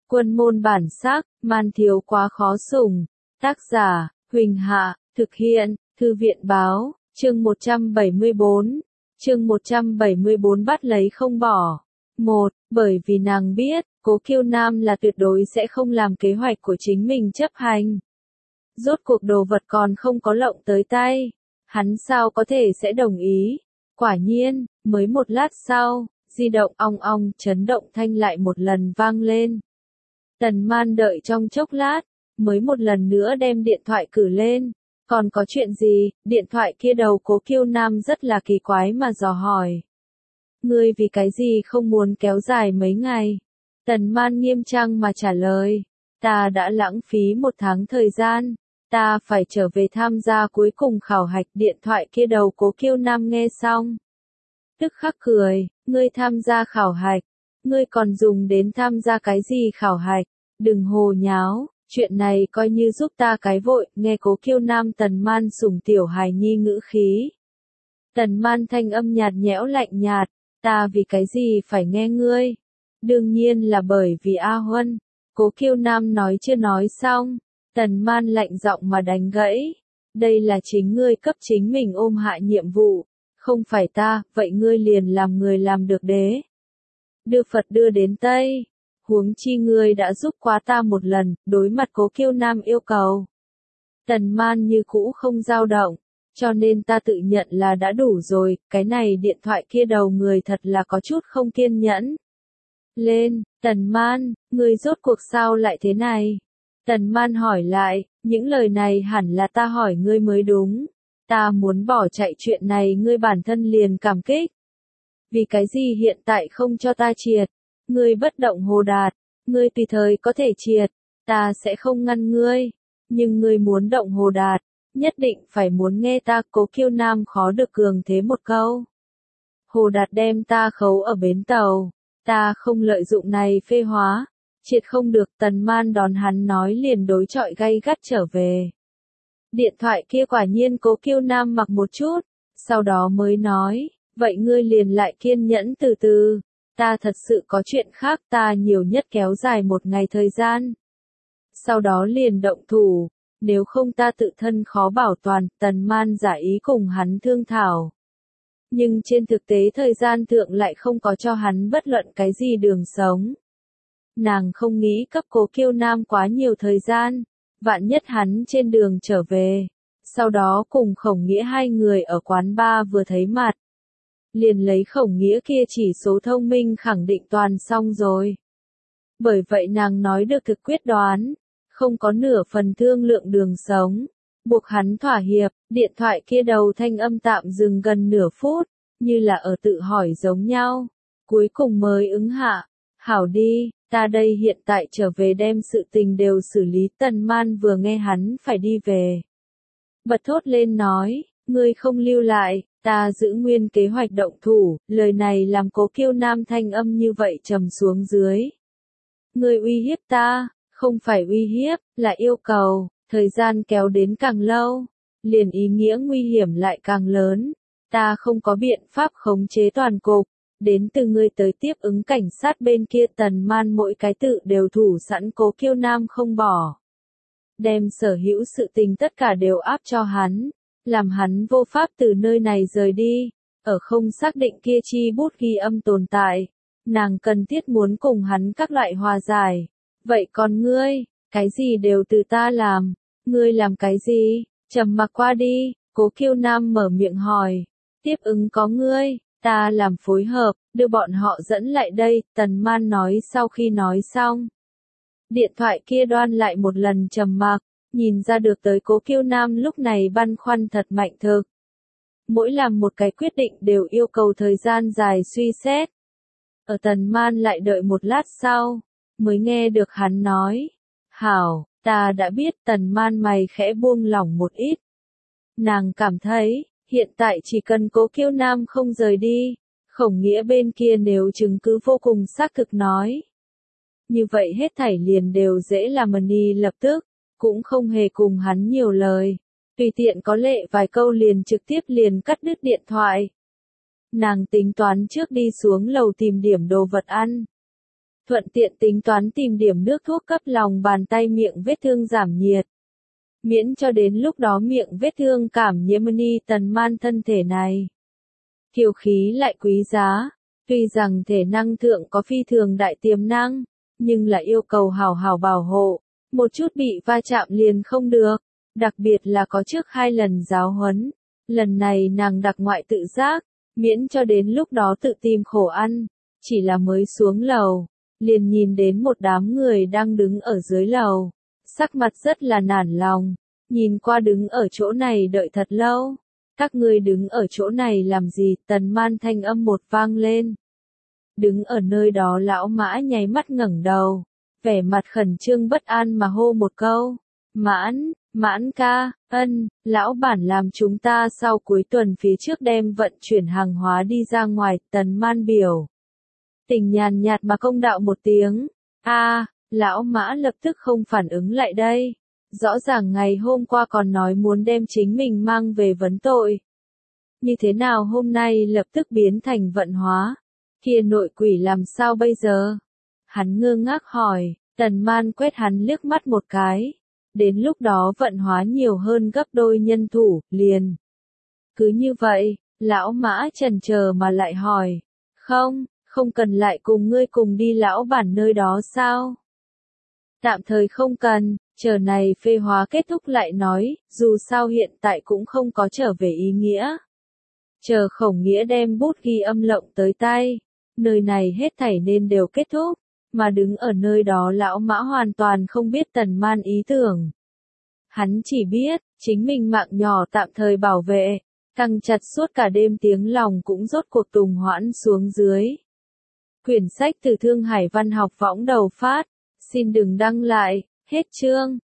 Quân môn bản sắc, man thiếu quá khó sủng. Tác giả, Huỳnh Hạ, thực hiện, Thư viện báo, chương 174. Chương 174 bắt lấy không bỏ. 1. Bởi vì nàng biết, Cố Kiêu Nam là tuyệt đối sẽ không làm kế hoạch của chính mình chấp hành. Rốt cuộc đồ vật còn không có lộng tới tay, hắn sao có thể sẽ đồng ý. Quả nhiên, mới một lát sau, di động ong ong chấn động thanh lại một lần vang lên. Tần Man đợi trong chốc lát, mới một lần nữa đem điện thoại cử lên. Còn có chuyện gì? Điện thoại kia đầu Cố Kiêu Nam rất là kỳ quái mà dò hỏi. Ngươi vì cái gì không muốn kéo dài mấy ngày? Tần Man nghiêm trang mà trả lời. Ta đã lãng phí 1 tháng thời gian. Ta phải trở về tham gia cuối cùng khảo hạch. Điện thoại kia đầu Cố Kiêu Nam nghe xong, tức khắc cười. Ngươi tham gia khảo hạch? Ngươi còn dùng đến tham gia cái gì khảo hạch? Đừng hồ nháo, chuyện này coi như giúp ta cái vội. Nghe Cố Kiêu Nam Tần Man sủng tiểu hài nhi ngữ khí. Tần Man thanh âm nhạt nhẽo lạnh nhạt. Ta vì cái gì phải nghe ngươi? Đương nhiên là bởi vì A Huân. Cố Kiêu Nam nói chưa nói xong, Tần Man lạnh giọng mà đánh gãy. Đây là chính ngươi cấp chính mình ôm hạ nhiệm vụ, không phải ta, vậy ngươi liền làm người làm được đế. Đưa Phật đưa đến Tây, huống chi ngươi đã giúp quá ta một lần. Đối mặt Cố Kiêu Nam yêu cầu, Tần Man như cũ không dao động, cho nên ta tự nhận là đã đủ rồi. Cái này điện thoại kia đầu người thật là có chút không kiên nhẫn. Lên, Tần Man, ngươi rốt cuộc sao lại thế này? Tần Man hỏi lại, những lời này hẳn là ta hỏi ngươi mới đúng. Ta muốn bỏ chạy chuyện này ngươi bản thân liền cảm kích. Vì cái gì hiện tại không cho ta triệt? Ngươi bất động hồ đạt, ngươi tùy thời có thể triệt, ta sẽ không ngăn ngươi. Nhưng ngươi muốn động hồ đạt, nhất định phải muốn nghe ta. Cố Kiêu Nam khó được cường thế một câu. Hồ đạt đem ta khấu ở bến tàu. Ta không lợi dụng này phê hóa, triệt không được. Tần Man đón hắn nói liền đối chọi gay gắt trở về. Điện thoại kia quả nhiên Cố Kiêu Nam mặc một chút, sau đó mới nói, vậy ngươi liền lại kiên nhẫn từ từ, ta thật sự có chuyện khác, ta nhiều nhất kéo dài 1 ngày thời gian. Sau đó liền động thủ, nếu không ta tự thân khó bảo toàn. Tần Man giả ý cùng hắn thương thảo. Nhưng trên thực tế thời gian thượng lại không có cho hắn bất luận cái gì đường sống. Nàng không nghĩ cấp Cố Kiêu Nam quá nhiều thời gian, vạn nhất hắn trên đường trở về, sau đó cùng Khổng Nghĩa hai người ở quán bar vừa thấy mặt, liền lấy Khổng Nghĩa kia chỉ số thông minh khẳng định toàn xong rồi. Bởi vậy nàng nói được thực quyết đoán, không có nửa phần thương lượng đường sống, buộc hắn thỏa hiệp. Điện thoại kia đầu thanh âm tạm dừng gần nửa phút, như là ở tự hỏi giống nhau, cuối cùng mới ứng hạ. Hảo đi, ta đây hiện tại trở về đem sự tình đều xử lý. Tần Man vừa nghe hắn phải đi về, bật thốt lên nói, ngươi không lưu lại, ta giữ nguyên kế hoạch động thủ. Lời này làm Cố Kiêu Nam thanh âm như vậy trầm xuống dưới. Ngươi uy hiếp ta? Không phải uy hiếp, là yêu cầu. Thời gian kéo đến càng lâu, liền ý nghĩa nguy hiểm lại càng lớn. Ta không có biện pháp khống chế toàn cục. Đến từ ngươi tới tiếp ứng cảnh sát bên kia. Tần Man mỗi cái tự đều thủ sẵn. Cố Kiêu Nam không bỏ, đem sở hữu sự tình tất cả đều áp cho hắn, làm hắn vô pháp từ nơi này rời đi. Ở không xác định kia chi bút ghi âm tồn tại, nàng cần thiết muốn cùng hắn các loại hòa giải. Vậy còn ngươi, cái gì đều từ ta làm, ngươi làm cái gì? Trầm mặc qua đi, Cố Kiêu Nam mở miệng hỏi. Tiếp ứng có ngươi, ta làm phối hợp, đưa bọn họ dẫn lại đây. Tần Man nói. Sau khi nói xong, điện thoại kia đoan lại một lần trầm mặc, nhìn ra được tới Cố Kiêu Nam lúc này băn khoăn thật mạnh thực. Mỗi làm một cái quyết định đều yêu cầu thời gian dài suy xét. Ở Tần Man lại đợi một lát sau, mới nghe được hắn nói, hảo, ta đã biết. Tần Man mày khẽ buông lỏng một ít. Nàng cảm thấy, hiện tại chỉ cần Cố Kiêu Nam không rời đi, Khổng Nghĩa bên kia nếu chứng cứ vô cùng xác thực nói, như vậy hết thảy liền đều dễ làm. Money lập tức, cũng không hề cùng hắn nhiều lời, tùy tiện có lệ vài câu liền trực tiếp liền cắt đứt điện thoại. Nàng tính toán trước đi xuống lầu tìm điểm đồ vật ăn. thuận tiện tính toán tìm điểm nước thuốc cấp lòng bàn tay miệng vết thương giảm nhiệt. Miễn cho đến lúc đó miệng vết thương cảm nhiễm ni Tần Man thân thể này. Kiều khí lại quý giá, tuy rằng thể năng thượng có phi thường đại tiềm năng, nhưng là yêu cầu hảo hảo bảo hộ, một chút bị va chạm liền không được, đặc biệt là có trước 2 lần giáo huấn. Lần này nàng đặc ngoại tự giác, miễn cho đến lúc đó tự tìm khổ ăn, chỉ là mới xuống lầu, liền nhìn đến một đám người đang đứng ở dưới lầu, sắc mặt rất là nản lòng, nhìn qua đứng ở chỗ này đợi thật lâu. Các ngươi đứng ở chỗ này làm gì? Tần Man thanh âm một vang lên. Đứng ở nơi đó lão Mã nháy mắt ngẩng đầu, vẻ mặt khẩn trương bất an mà hô một câu. Mãn ca, lão bản làm chúng ta sau cuối tuần phía trước đem vận chuyển hàng hóa đi ra ngoài. Tần Man biểu tình nhàn nhạt mà công đạo một tiếng. Lão Mã lập tức không phản ứng lại đây. Rõ ràng ngày hôm qua còn nói muốn đem chính mình mang về vấn tội. Như thế nào hôm nay lập tức biến thành vận hóa? Kia nội quỷ làm sao bây giờ? Hắn ngơ ngác hỏi, Tần Man quét hắn liếc mắt một cái. Đến lúc đó vận hóa nhiều hơn gấp đôi nhân thủ, liền. Cứ như vậy, lão Mã chần chờ mà lại hỏi, không cần lại cùng ngươi cùng đi lão bản nơi đó sao? Tạm thời không cần, chờ này phê hóa kết thúc lại nói, dù sao hiện tại cũng không có trở về ý nghĩa. Chờ Khổng Nghĩa đem bút ghi âm lộng tới tay, nơi này hết thảy nên đều kết thúc, mà đứng ở nơi đó lão Mã hoàn toàn không biết Tần Man ý tưởng. Hắn chỉ biết, chính mình mạng nhỏ tạm thời bảo vệ, căng chặt suốt cả đêm tiếng lòng cũng rốt cuộc tùng hoãn xuống dưới. Quyển sách từ Thương Hải Văn học võng đầu phát, xin đừng đăng lại, hết chương.